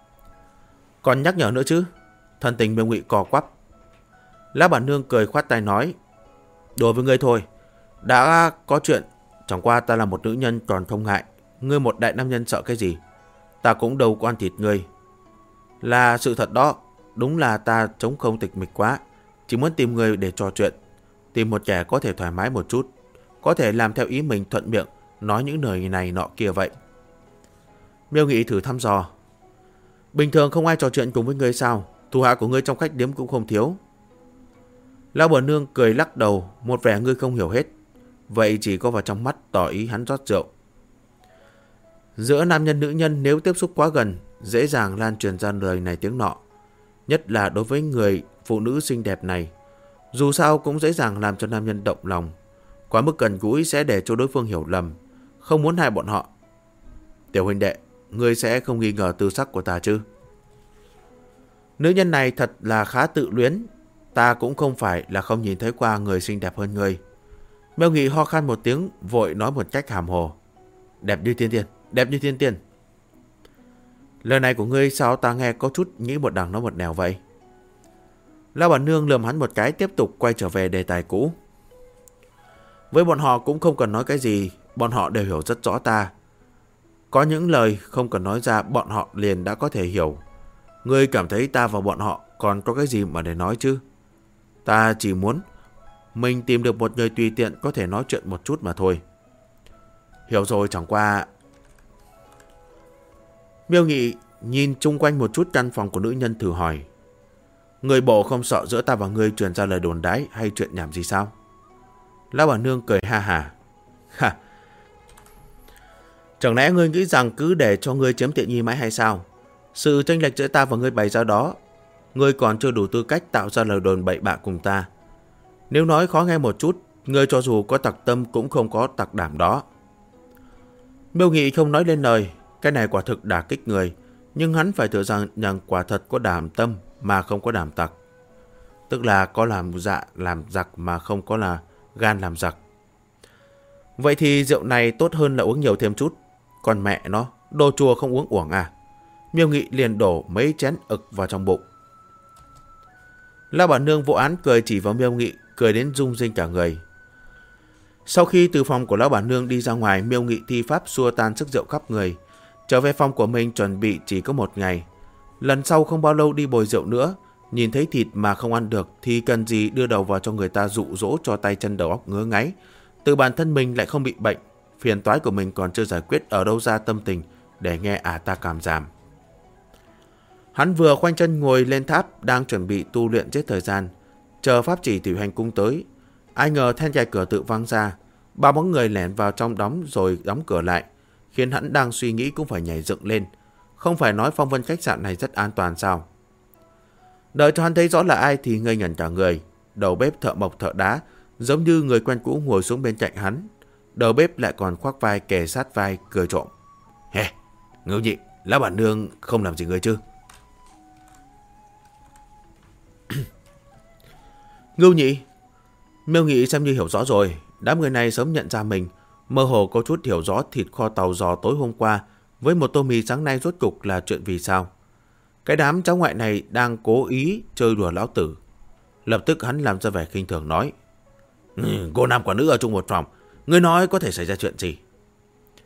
Còn nhắc nhở nữa chứ? Thân tình Miêu Nghị cò quắp. Lão bản nương cười khoát tay nói. Đối với ngươi thôi. Đã có chuyện. Chẳng qua ta là một nữ nhân còn không ngại. Ngươi một đại nam nhân sợ cái gì? Ta cũng đâu có ăn thịt ngươi. Là sự thật đó. Đúng là ta trống không tịch mịch quá. Chỉ muốn tìm người để trò chuyện. Tìm một kẻ có thể thoải mái một chút. Có thể làm theo ý mình thuận miệng. Nói những lời này nọ kia vậy. Miêu Nghị thử thăm dò. Bình thường không ai trò chuyện cùng với ngươi sao? Thủ hạ của ngươi trong khách điếm cũng không thiếu. Lão bản nương cười lắc đầu. Một vẻ ngươi không hiểu hết. Vậy chỉ có vào trong mắt tỏ ý hắn rót rượu. Giữa nam nhân nữ nhân nếu tiếp xúc quá gần, dễ dàng lan truyền ra lời này tiếng nọ. Nhất là đối với người phụ nữ xinh đẹp này. Dù sao cũng dễ dàng làm cho nam nhân động lòng. Quá mức gần gũi sẽ để cho đối phương hiểu lầm. Không muốn hại bọn họ. Tiểu huynh đệ, ngươi sẽ không nghi ngờ tư sắc của ta chứ? Nữ nhân này thật là khá tự luyến. Ta cũng không phải là không nhìn thấy qua người xinh đẹp hơn ngươi. Miêu Nghị ho khan một tiếng, vội nói một cách hàm hồ. Đẹp như thiên tiên, đẹp như thiên tiên. Lời này của ngươi sao ta nghe có chút nghĩ một đằng nói một nẻo vậy? Lão bản nương lườm hắn một cái, tiếp tục quay trở về đề tài cũ. Với bọn họ cũng không cần nói cái gì, bọn họ đều hiểu rất rõ ta. Có những lời không cần nói ra bọn họ liền đã có thể hiểu. Ngươi cảm thấy ta và bọn họ còn có cái gì mà để nói chứ? Ta chỉ muốn mình tìm được một người tùy tiện có thể nói chuyện một chút mà thôi. Hiểu rồi, chẳng qua... Miêu Nghị nhìn chung quanh một chút căn phòng của nữ nhân thử hỏi. Người bộ không sợ giữa ta và ngươi truyền ra lời đồn đãi hay chuyện nhảm gì sao? Lão bản nương cười ha hả. Ha. Chẳng lẽ ngươi nghĩ rằng cứ để cho ngươi chiếm tiện nghi mãi hay sao? Sự chênh lệch giữa ta và ngươi bày ra đó, ngươi còn chưa đủ tư cách tạo ra lời đồn bậy bạ cùng ta. Nếu nói khó nghe một chút, ngươi cho dù có tặc tâm cũng không có tặc đảm đó. Miêu Nghị không nói lên lời. Cái này quả thực đả kích người. Nhưng hắn phải thừa rằng nhận quả thật có đảm tâm mà không có đảm tặc. Tức là có làm dạ làm giặc mà không có là gan làm giặc. Vậy thì rượu này tốt hơn là uống nhiều thêm chút. Còn mẹ nó, đồ chùa không uống uổng à? Miêu Nghị liền đổ mấy chén ực vào trong bụng. Lão bản nương vô án cười chỉ vào Miêu Nghị, cười đến rung rinh cả người. Sau khi từ phòng của lão bản nương đi ra ngoài, Miêu Nghị thi pháp xua tan sức rượu khắp người. Trở về phòng của mình chuẩn bị chỉ có một ngày. Lần sau không bao lâu đi bồi rượu nữa. Nhìn thấy thịt mà không ăn được thì cần gì đưa đầu vào cho người ta dụ dỗ cho tay chân đầu óc ngứa ngáy. Từ bản thân mình lại không bị bệnh. Phiền toái của mình còn chưa giải quyết, ở đâu ra tâm tình để nghe ta cảm giảm. Hắn vừa khoanh chân ngồi lên tháp, đang chuẩn bị tu luyện giết thời gian, chờ pháp chỉ thủy hành cung tới. Ai ngờ then cài cửa tự văng ra, 3 bóng người lẻn vào trong đóng rồi đóng cửa lại, khiến hắn đang suy nghĩ cũng phải nhảy dựng lên. Không phải nói phong vân khách sạn này rất an toàn sao? Đợi cho hắn thấy rõ là ai thì ngây ngẩn cả người. Đầu bếp thợ mộc thợ đá giống như người quen cũ ngồi xuống bên cạnh hắn. Đầu bếp lại còn khoác vai kề sát vai cười trộm. Hè, Ngưu Nhị, lão bản nương không làm gì người chứ? Ngưu Nhị. Miêu Nghị xem như hiểu rõ rồi. Đám người này sớm nhận ra mình, mơ hồ có chút hiểu rõ thịt kho tàu giò tối hôm qua với một tô mì sáng nay rốt cục là chuyện vì sao. Cái đám cháu ngoại này đang cố ý chơi đùa lão tử. Lập tức hắn làm ra vẻ khinh thường nói. Cô nam quả nữ ở chung một phòng, ngươi nói có thể xảy ra chuyện gì?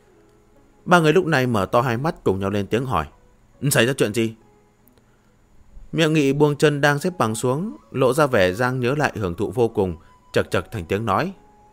3 người lúc này mở to hai mắt cùng nhau lên tiếng hỏi. Xảy ra chuyện gì? Miêu Nghị buông chân đang xếp bằng xuống, lộ ra vẻ Giang nhớ lại hưởng thụ vô cùng, chật chật thành tiếng nói.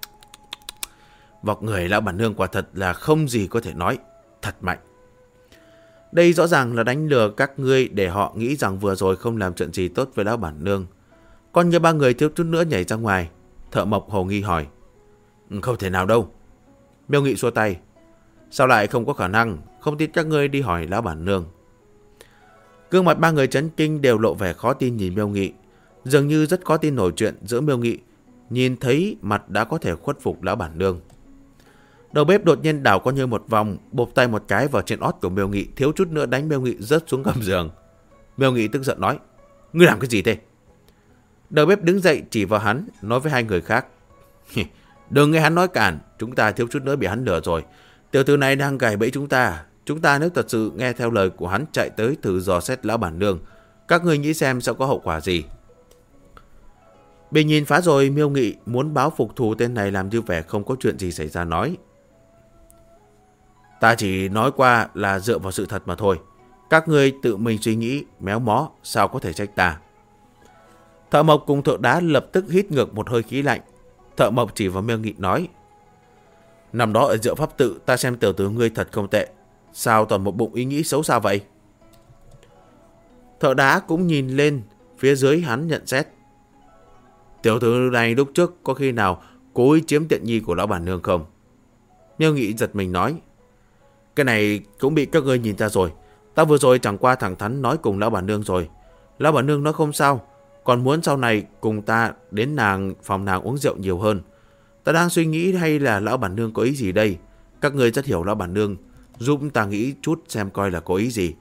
Vọc người lão bản nương quả thật là không gì có thể nói, thật mạnh. Đây rõ ràng là đánh lừa các ngươi để họ nghĩ rằng vừa rồi không làm chuyện gì tốt với lão bản nương. Còn như ba người thiếu chút nữa nhảy ra ngoài. Thợ mộc hồ nghi hỏi. Không thể nào đâu. Miêu Nghị xua tay. Sao lại không có khả năng, không tin các ngươi đi hỏi lão bản nương. Gương mặt ba người chấn kinh đều lộ vẻ khó tin nhìn Miêu Nghị. Dường như rất khó tin nổi chuyện giữa Miêu Nghị nhìn thấy mặt đã có thể khuất phục lão bản nương. Đầu bếp đột nhiên đảo qua như một vòng, bộp tay một cái vào trên ót của Miêu Nghị, thiếu chút nữa đánh Miêu Nghị rớt xuống gầm giường. Miêu Nghị tức giận nói. Ngươi làm cái gì thế? Đầu bếp đứng dậy chỉ vào hắn, nói với hai người khác. Đừng nghe hắn nói cản, chúng ta thiếu chút nữa bị hắn lừa rồi. Tiểu tử này đang gài bẫy chúng ta. Chúng ta nếu thật sự nghe theo lời của hắn chạy tới thử dò xét lão bản nương, các ngươi nghĩ xem sẽ có hậu quả gì. Bị nhìn phá rồi, Miêu Nghị muốn báo phục thù tên này làm như vẻ không có chuyện gì xảy ra nói. Ta chỉ nói qua là dựa vào sự thật mà thôi. Các ngươi tự mình suy nghĩ, méo mó, sao có thể trách ta. Thợ mộc cùng thợ đá lập tức hít ngược một hơi khí lạnh. Thợ mộc chỉ vào Miêu Nghị nói. Năm đó ở Diệu Pháp Tự ta xem tiểu tử ngươi thật không tệ. Sao toàn một bụng ý nghĩ xấu xa vậy? Thợ đá cũng nhìn lên phía dưới hắn nhận xét. Tiểu tử này lúc trước có khi nào cố ý chiếm tiện nghi của lão bản nương không? Miêu Nghị giật mình nói. Cái này cũng bị các ngươi nhìn ra rồi. Ta vừa rồi chẳng qua thẳng thắn nói cùng lão bản nương rồi. Lão bản nương nói không sao, còn muốn sau này cùng ta đến phòng nàng uống rượu nhiều hơn. Ta đang suy nghĩ hay là lão bản nương có ý gì đây? Các ngươi rất hiểu lão bản nương, giúp ta nghĩ chút xem coi là có ý gì.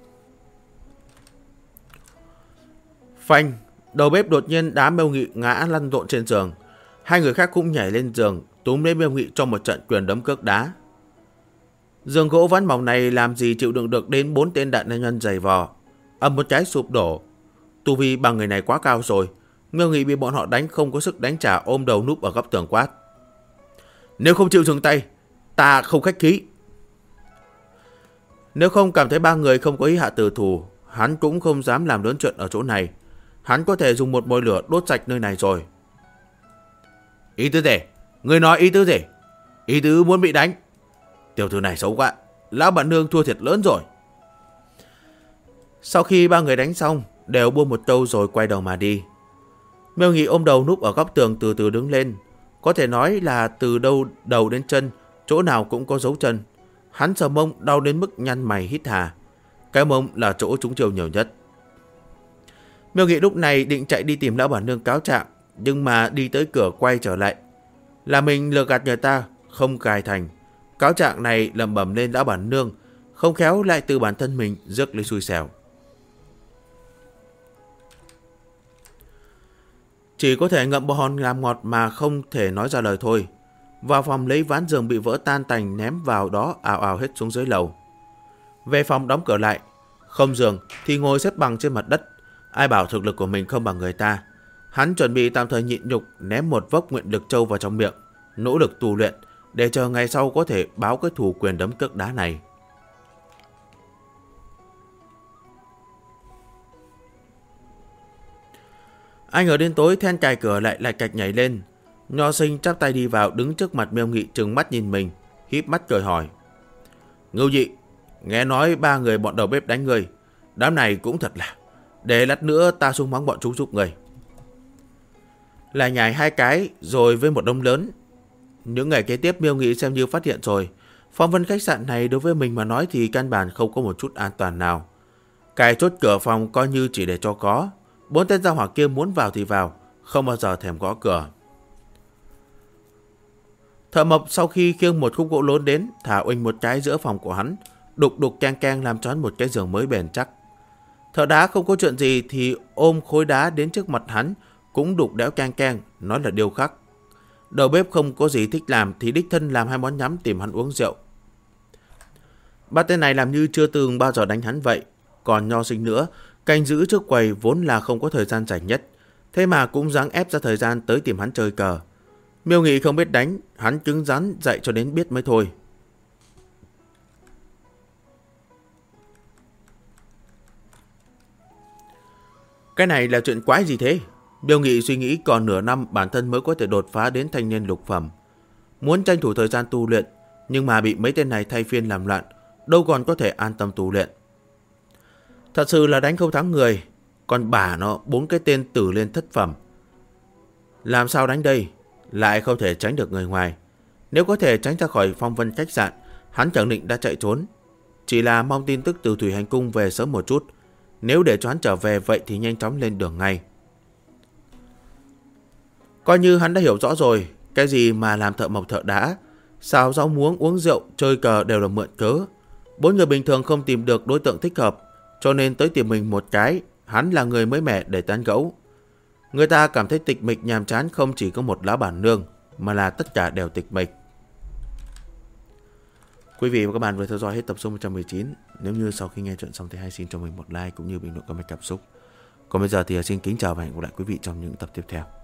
Phanh, đầu bếp đột nhiên đá Miêu Nghị ngã lăn lộn trên giường. Hai người khác cũng nhảy lên giường, túm lấy Miêu Nghị trong một trận quyền đấm cước đá. Giường gỗ ván mỏng này làm gì chịu đựng được đến 4 tên đại nam nhân giày vò. Ầm một trái sụp đổ. Tu vi bằng người này quá cao rồi. Miêu Nghị bị bọn họ đánh không có sức đánh trả, ôm đầu núp ở góc tường quát. Nếu không chịu dừng tay, ta không khách khí. Nếu không cảm thấy ba người không có ý hạ tử thủ, hắn cũng không dám làm lớn chuyện ở chỗ này. Hắn có thể dùng một mồi lửa đốt sạch nơi này rồi. Ý tứ gì? Người nói ý tứ gì? Ý tứ muốn bị đánh. Tiểu tử này xấu quá, lão bản nương thua thiệt lớn rồi. Sau khi ba người đánh xong, đều buông một câu rồi quay đầu mà đi. Miêu Nghị ôm đầu núp ở góc tường từ từ đứng lên. Có thể nói là từ đầu đến chân, chỗ nào cũng có dấu chân. Hắn sờ mông đau đến mức nhăn mày hít hà. Cái mông là chỗ trúng chiêu nhiều nhất. Miêu Nghị lúc này định chạy đi tìm lão bản nương cáo trạng, nhưng mà đi tới cửa quay trở lại. Là mình lừa gạt người ta, không cài thành. Cáo trạng này lẩm bẩm lên lão bản nương, không khéo lại từ bản thân mình rước lấy xui xẻo. Chỉ có thể ngậm bồ hòn làm ngọt mà không thể nói ra lời thôi. Vào phòng lấy ván giường bị vỡ tan tành ném vào đó ào ào hết xuống dưới lầu. Về phòng đóng cửa lại, không giường thì ngồi xếp bằng trên mặt đất. Ai bảo thực lực của mình không bằng người ta. Hắn chuẩn bị tạm thời nhịn nhục ném một vốc nguyện lực châu vào trong miệng, nỗ lực tu luyện để chờ ngày sau có thể báo cái thù quyền đấm cước đá này. Anh ở đến tối then cài cửa lại lạch cạch nhảy lên. Nho Sinh chắp tay đi vào đứng trước mặt Miêu Nghị trừng mắt nhìn mình, híp mắt cười hỏi. Ngưu Nhị, nghe nói ba người bọn đầu bếp đánh người. Đám này cũng thật là, để lát nữa ta xuống mắng bọn chúng giúp người. Lại nhảy hai cái rồi với một đông lớn. Những ngày kế tiếp Miêu Nghị xem như phát hiện rồi. Phong vân khách sạn này đối với mình mà nói thì căn bản không có một chút an toàn nào. Cài chốt cửa phòng coi như chỉ để cho có. 4 tên gia hỏa kia muốn vào thì vào, không bao giờ thèm gõ cửa. Thợ mộc sau khi khiêng một khúc gỗ lớn đến, thả uỳnh một cái giữa phòng của hắn, đục đục keng keng làm cho hắn một cái giường mới bền chắc. Thợ đá không có chuyện gì thì ôm khối đá đến trước mặt hắn, cũng đục đẽo keng keng, nói là điêu khắc. Đầu bếp không có gì thích làm thì đích thân làm 2 món nhắm tìm hắn uống rượu. Ba tên này làm như chưa từng bao giờ đánh hắn vậy. Còn Nho Sinh nữa, canh giữ trước quầy vốn là không có thời gian rảnh nhất, thế mà cũng gắng ép ra thời gian tới tìm hắn chơi cờ. Miêu Nghị không biết đánh, hắn cứng rắn dạy cho đến biết mới thôi. Cái này là chuyện quái gì thế? Biêu Nghị suy nghĩ còn nửa năm bản thân mới có thể đột phá đến thanh niên lục phẩm. Muốn tranh thủ thời gian tu luyện, nhưng mà bị mấy tên này thay phiên làm loạn, đâu còn có thể an tâm tu luyện. Thật sự là đánh không thắng người, còn bả nó 4 cái tên tử lên thất phẩm. Làm sao đánh đây? Lại không thể tránh được người ngoài. Nếu có thể tránh ra khỏi phong vân khách sạn, hắn chẳng định đã chạy trốn. Chỉ là mong tin tức từ Thủy Hành Cung về sớm một chút. Nếu để cho hắn trở về vậy thì nhanh chóng lên đường ngay. Coi như hắn đã hiểu rõ rồi, cái gì mà làm thợ mộc thợ đá, xào rau muống uống rượu, chơi cờ đều là mượn cớ. 4 người bình thường không tìm được đối tượng thích hợp, cho nên tới tìm mình một cái, hắn là người mới mẻ để tán gẫu. Người ta cảm thấy tịch mịch nhàm chán không chỉ có một lão bản nương, mà là tất cả đều tịch mịch. Quý vị và các bạn vừa theo dõi hết tập số 119. Nếu như sau khi nghe chuyện xong thì hãy xin cho mình một like cũng như bình luận comment cảm xúc. Còn bây giờ thì xin kính chào và hẹn gặp lại quý vị trong những tập tiếp theo.